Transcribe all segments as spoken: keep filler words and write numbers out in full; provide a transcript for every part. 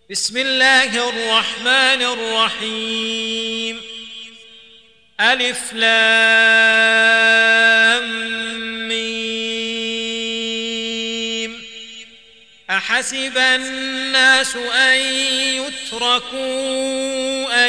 بسم الله الرحمن الرحيم. ألف لام ميم. أحسب الناس أن يتركوا أن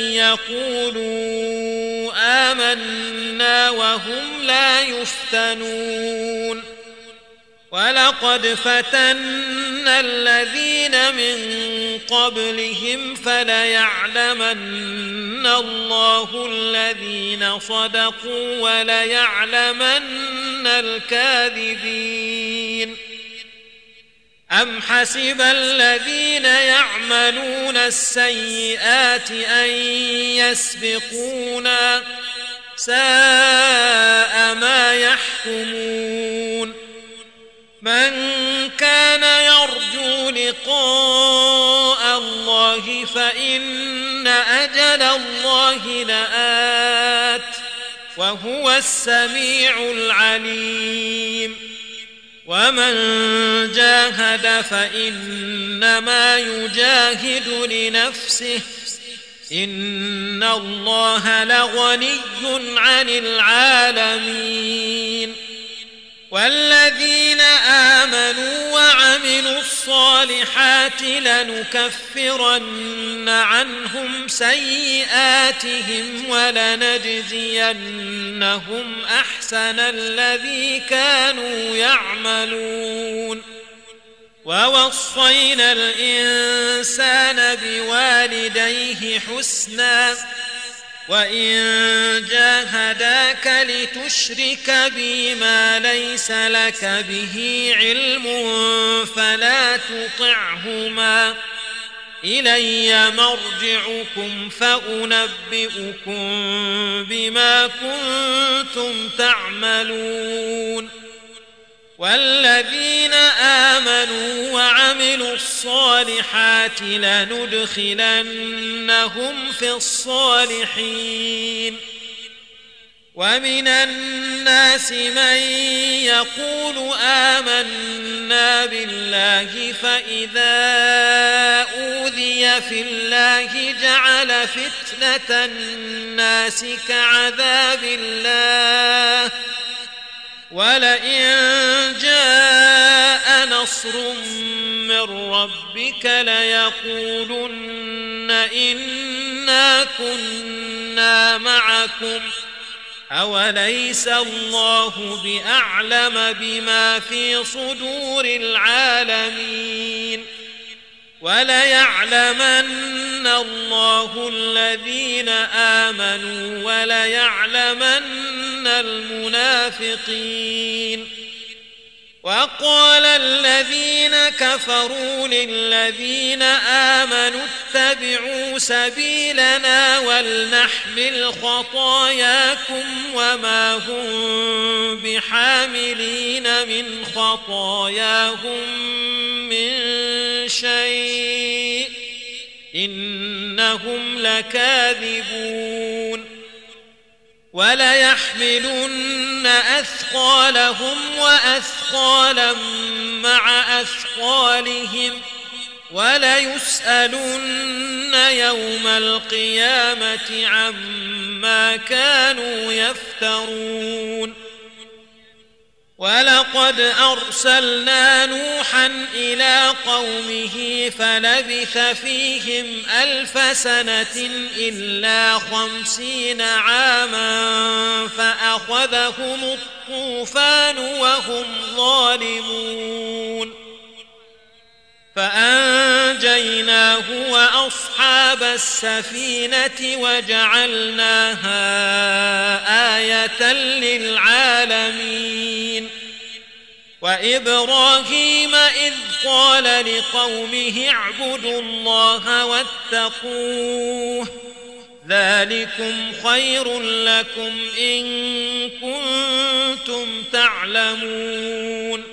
يقولوا آمنا وهم لا يفتنون. ولقد فتنا الذين من قبلهم فليعلمن الله الذين صدقوا وليعلمن الكاذبين. أم حسب الذين يعملون السيئات أن يسبقونا ساء ما يحكمون. من كان يرجو لقاء الله فإن أجل الله لآت وهو السميع العليم. ومن جاهد فإنما يجاهد لنفسه إن الله لغني عن العالمين. والذين آمنوا وعملوا الصالحات لنكفرن عنهم سيئاتهم ولنجزينهم أحسن الذي كانوا يعملون. ووصينا الإنسان بوالديه حسنا وإن جاهداك لتشرك بي ما ليس لك به علم فلا تطعهما إلي مرجعكم فأنبئكم بما كنتم تعملون. والذين آمنوا وعملوا الصالحات لندخلنهم في الصالحين. ومن الناس من يقول آمنا بالله فإذا أوذي في الله جعل فتنة الناس كعذاب الله ولئن جاء نصر من ربك ليقولن إنا كنا معكم أوليس الله بأعلم بما في صدور العالمين. وليعلمن الله الذين آمنوا وليعلمن المنافقين. وقال الذين كفروا للذين آمنوا اتبعوا سبيلنا ولنحمل خطاياكم وما هم بحاملين من خطاياهم من شيء إنهم لكاذبون. وليحملن أثقالهم وأثقالا مع أثقالهم وليسألن يوم القيامة عما كانوا يفترون. ولقد أرسلنا نوحا إلى قومه فلبث فيهم ألف سنة إلا خمسين عاما فأخذهم الطوفان وهم ظالمون. فأنجيناه وأصحاب السفينة وجعلناها آية للعالمين. وإبراهيم إذ قال لقومه اعبدوا الله واتقوه ذلكم خير لكم إن كنتم تعلمون.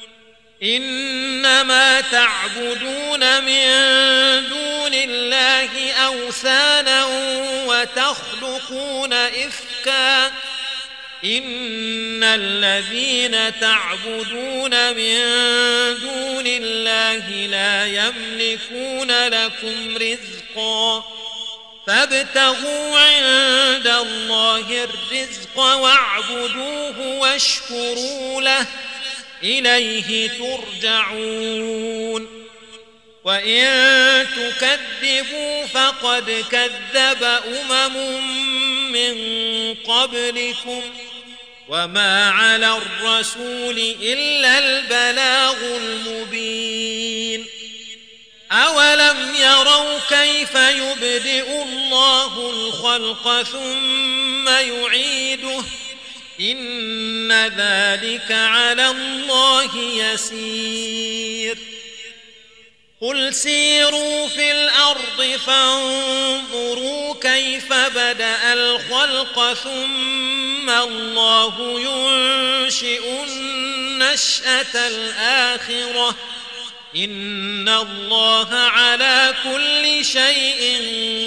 إنما تعبدون من دون الله أوثانا وتخلقون إفكا إن الذين تعبدون من دون الله لا يملكون لكم رزقا فابتغوا عند الله الرزق واعبدوه واشكروا له إليه ترجعون وإن تكذبوا فقد كذب أمم من قبلكم وما على الرسول إلا البلاغ المبين أولم يروا كيف يبدئ الله الخلق ثم يعيده إن ذلك على الله يسير قل سيروا في الأرض فانظروا كيف بدأ الخلق ثم الله ينشئ النشأة الآخرة إن الله على كل شيء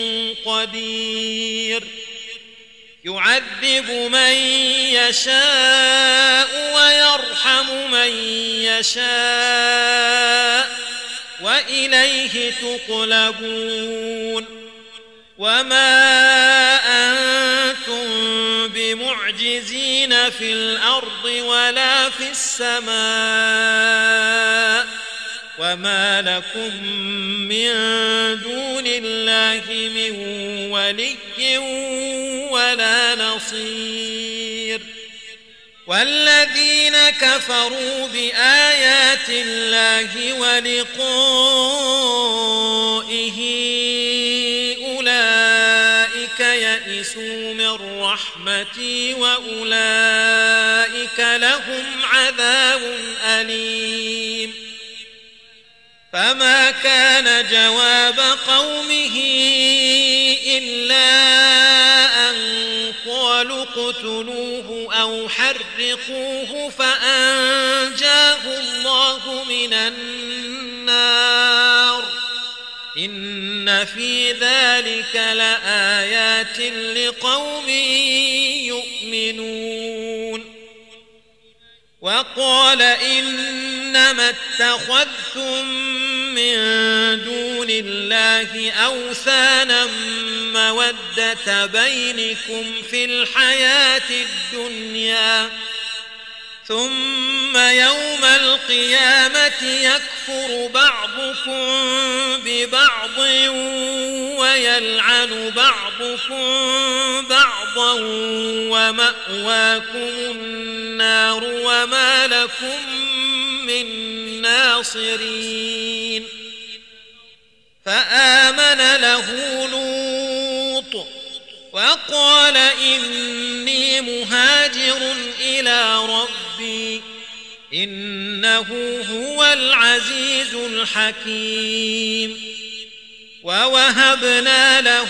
قدير يعذب من يشاء ويرحم من يشاء وإليه تقلبون وما أنتم بمعجزين في الأرض ولا في السماء وما لكم من دون الله من ولي ولا نصير والذين كفروا بآيات الله ولقائه أولئك يئسوا من رحمتي وأولئك لهم عذاب أليم فما كان جواب قومه إلا أن قالوا اقتلوه أو حرقوه فأنجاه الله من النار إن في ذلك لآيات لقوم يؤمنون وقال إنما اتخذتم من دون الله أوثانا مودة بينكم في الحياة الدنيا ثم يوم القيامة يكفر بعضكم ببعض ويلعن بعضكم بعضا ومأواكم النار وما لكم من ناصرين فآمن له لوط وقال إني مهاجر إلى ربي إنه هو العزيز الحكيم ووهبنا له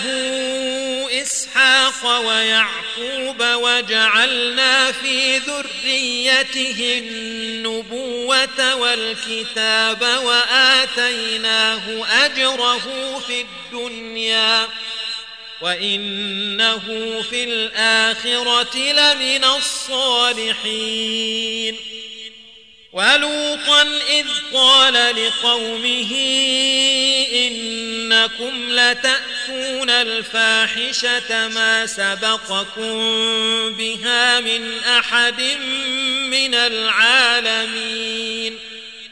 إسحاق ويعقوب وجعلنا في ذريته النبوة والكتاب وآتيناه أجره في الدنيا وإنه في الآخرة لمن الصالحين ولوطا إذ قال لقومه إنكم لتأتون الفاحشة ما سبقكم بها من أحد من العالمين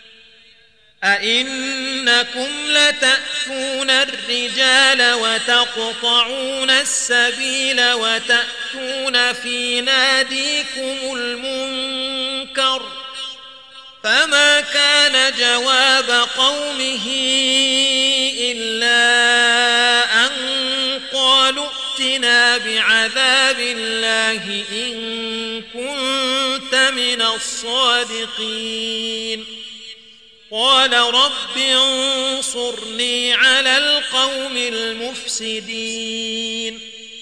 أئنكم لتأتون الرجال وتقطعون السبيل وتأتون في ناديكم المنكر فما كان جواب قومه إلا أن قالوا ائتنا بعذاب الله إن كنت من الصادقين قال رب انصرني على القوم المفسدين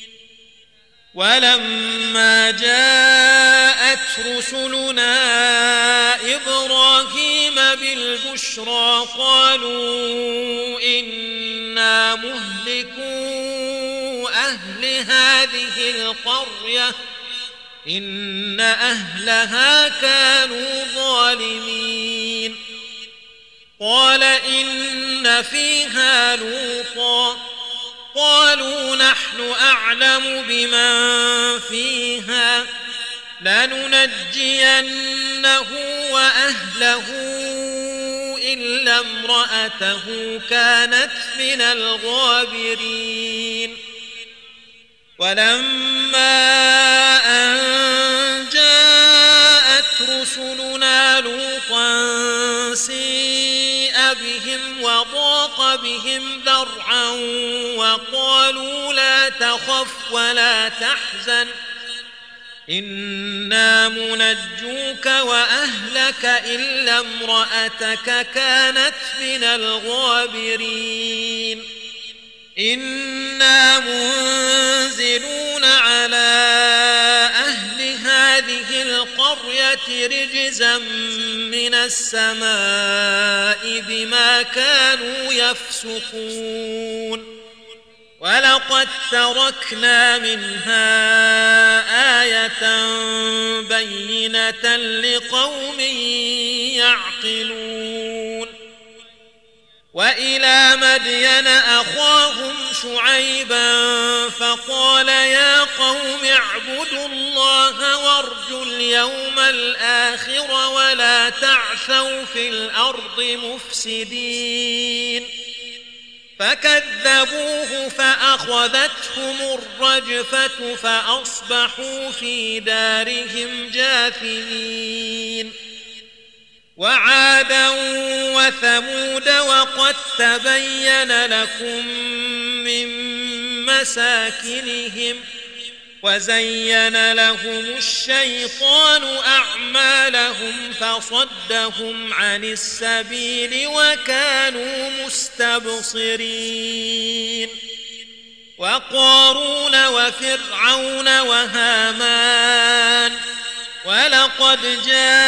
ولما جاءت رسلنا إبراهيم بالبشرى قالوا إنا مهلكو أهل هذه القرية إن أهلها كانوا ظالمين قال إن فيها لوطا قالوا نحن أعلم بمن فيها لننجينه وأهله إلا امرأته كانت من الغابرين ولما أن جاءت رسلنا لوطا سيء بهم وضاق بهم ذرعا وقالوا لا تخف ولا تحزن إنا منجوك وأهلك إلا امرأتك كانت من الغابرين إنا منزلون على أهل هذه القرية رجزا من السماء بما كانوا يفسقون ولقد تركنا منها آية بينة لقوم يعقلون وإلى مدين أخاهم شعيبا فقال يا قوم اعبدوا الله وارجوا اليوم الآخر ولا تعثوا في الأرض مفسدين فكذبوه فأخذتهم الرجفة فأصبحوا في دارهم جاثمين وعادا وثمود وقد تبين لكم من مساكنهم وزين لهم الشيطان أعمالهم فصدهم عن السبيل وكانوا مستبصرين وقارون وفرعون وهامان ولقد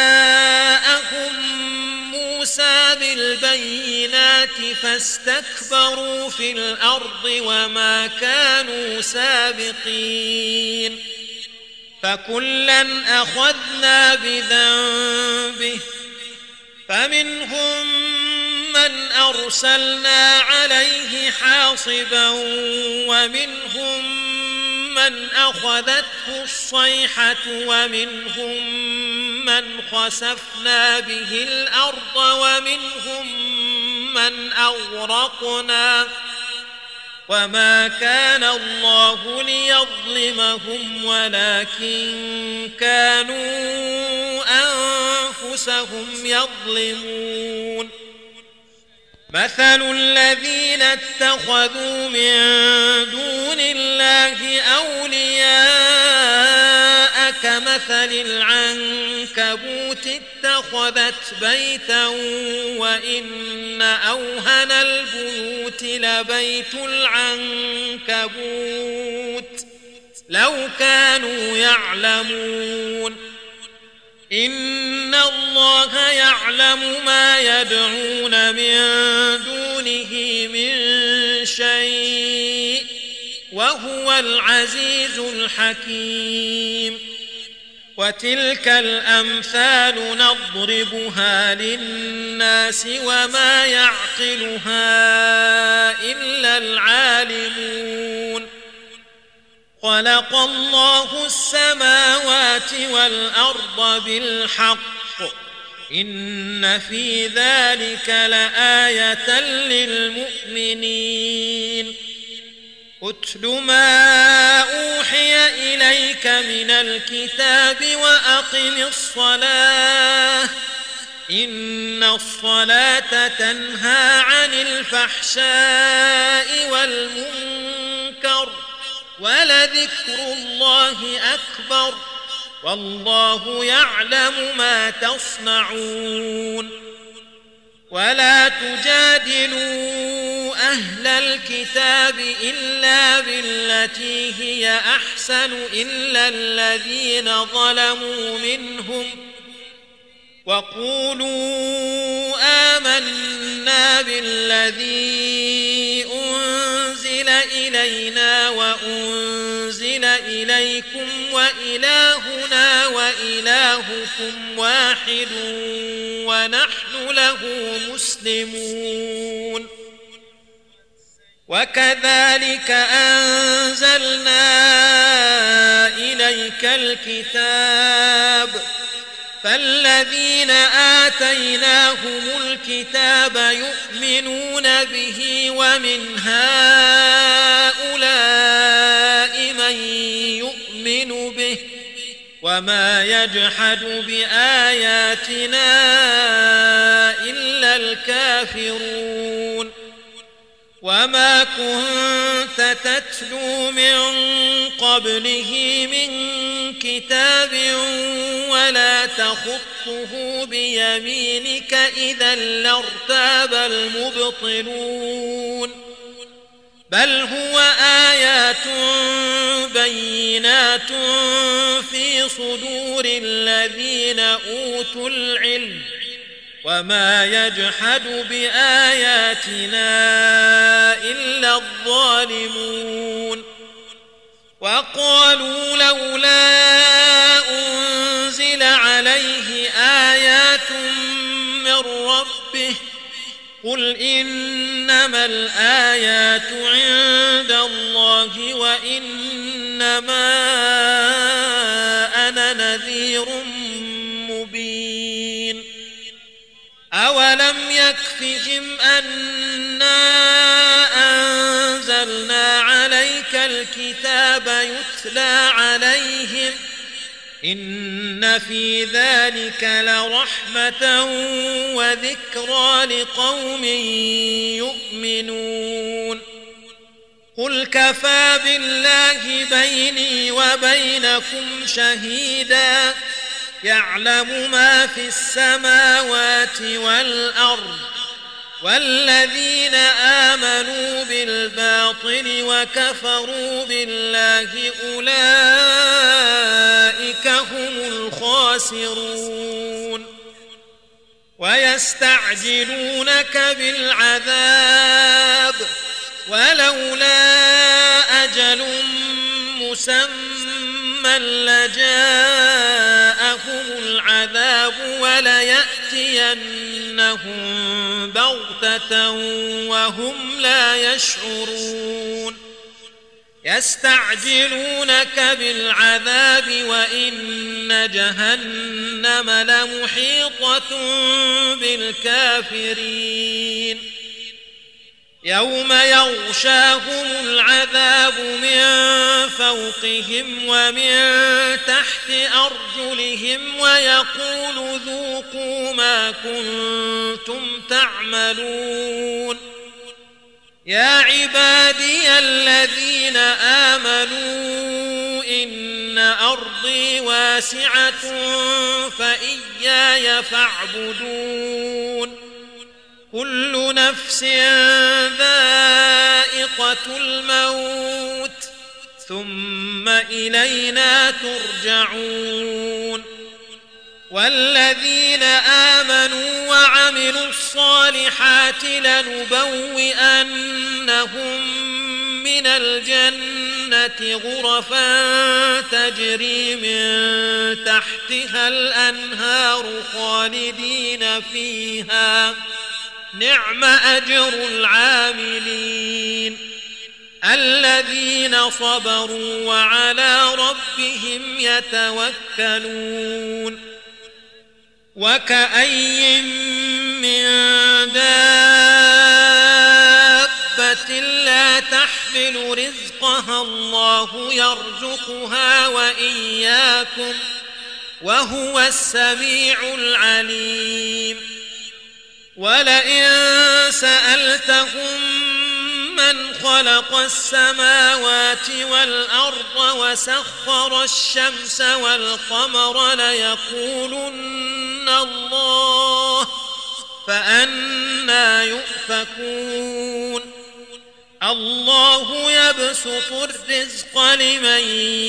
جاءهم موسى بالبينات فاستكبروا في الأرض وما كانوا سابقين فكلا أخذنا بذنبه فمنهم من أرسلنا عليه حاصبا ومنهم من أخذته الصيحة ومنهم من خسفنا به الأرض ومنهم من أغرقنا وما كان الله ليظلمهم ولكن كانوا أنفسهم يظلمون مثل الذين اتخذوا من دون الله أولياء كمثل العنكبوت اتخذت بيتا وإن أوهن البيوت لبيت العنكبوت لو كانوا يعلمون إن الله يعلم ما يدعون من دونه من شيء وهو العزيز الحكيم وتلك الأمثال نضربها للناس وما يعقلها إلا العالمون خلق الله السماوات والأرض بالحق إن في ذلك لآية للمؤمنين اتل ما أوحي إليك من الكتاب وأقم الصلاة إن الصلاة تنهى عن الفحشاء والمنكر ولذكر الله أكبر والله يعلم ما تصنعون ولا تجادلوا أهل الكتاب إلا بالتي هي أحسن إلا الذين ظلموا منهم وقولوا آمنا بالذي أنزل إلينا وأنزل إليكم وإلهنا وإلهكم واحد ونحن له مسلمون وكذلك أنزلنا إليك الكتاب فالذين آتيناهم الكتاب يؤمنون به ومن هؤلاء من يؤمن به وما يجحد بآياتنا إلا الكافرون وما كنت تتلو من قبله من كتاب ولا تخطه بيمينك إذا لارتاب المبطلون بل هو آيات بينات في صدور الذين أوتوا العلم وما يجحد بآياتنا إلا الظالمون وقالوا لولا أنزل عليه آيات من ربه قل إنما الآيات عند الله وإنما أنا نذير مبين أولم يكفهم أنا أنزلنا عليك الكتاب يتلى عليهم إن في ذلك لرحمة وذكرى لقوم يؤمنون قل كفى بالله بيني وبينكم شهيدا يعلم ما في السماوات والأرض والذين آمنوا بالباطل وكفروا بالله أولئك هم الخاسرون ويستعجلونك بالعذاب ولولا أجل مسمى لجاءهم العذاب وليأتينهم بغتة وهم لا يشعرون يستعجلونك بالعذاب وإن جهنم لمحيطة بالكافرين يوم يغشاهم العذاب من فوقهم ومن تحت أرجلهم ويقول ذوقوا ما كنتم تعملون يا عبادي الذين آمنوا إن أرضي واسعة فإياي فاعبدون كل نفس ذائقة الموت ثم إلينا ترجعون والذين آمنوا وعملوا الصالحات لنبوئنهم من الجنة غرفا تجري من تحتها الأنهار خالدين فيها نعم أجر العاملين الذين صبروا وعلى ربهم يتوكلون وكأي من دابة لا تحمل رزقها الله يرزقها وإياكم وهو السميع العليم ولئن سألتهم من خلق السماوات والأرض وسخر الشمس والقمر ليقولن الله فأنى يؤفكون الله يبسط الرزق لمن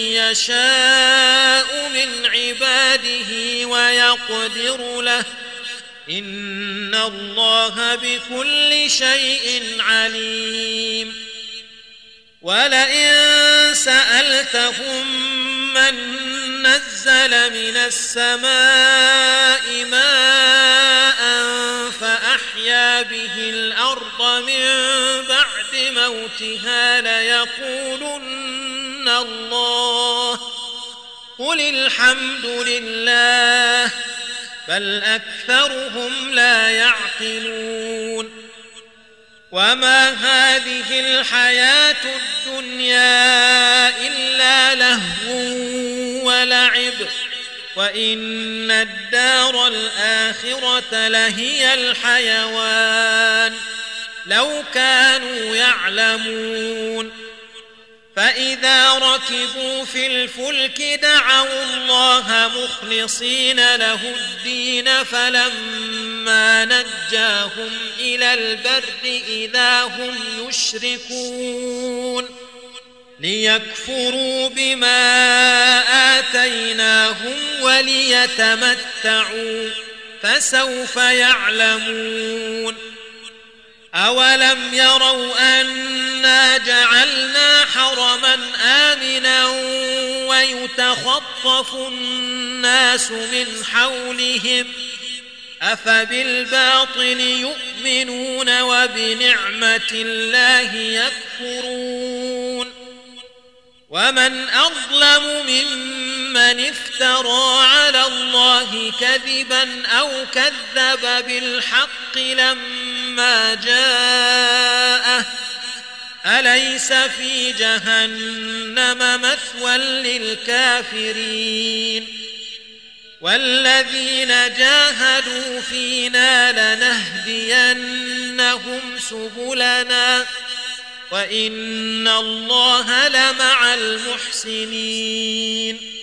يشاء من عباده ويقدر له إن الله بكل شيء عليم ولئن سألتهم من نزل من السماء ماء فأحيا به الأرض من بعد موتها ليقولن الله قل الحمد لله بل أكثرهم لا يعقلون وما هذه الحياة الدنيا إلا لهو ولعب وإن الدار الآخرة لهي الحيوان لو كانوا يعلمون فإذا ركبوا في الفلك دعوا الله مخلصين له الدين فلما نجاهم إلى البر إذا هم يشركون ليكفروا بما آتيناهم وليتمتعوا فسوف يعلمون أولم يروا أنا جعلنا حرما آمنا ويتخطف الناس من حولهم أفبالباطل يؤمنون وبنعمة الله يكفرون ومن أظلم ممن افترى على الله كذبا أو كذب بالحق لما جاءه أليس في جهنم مثوى للكافرين والذين جاهدوا فينا لنهدينهم سبلنا وإن الله لمع المحسنين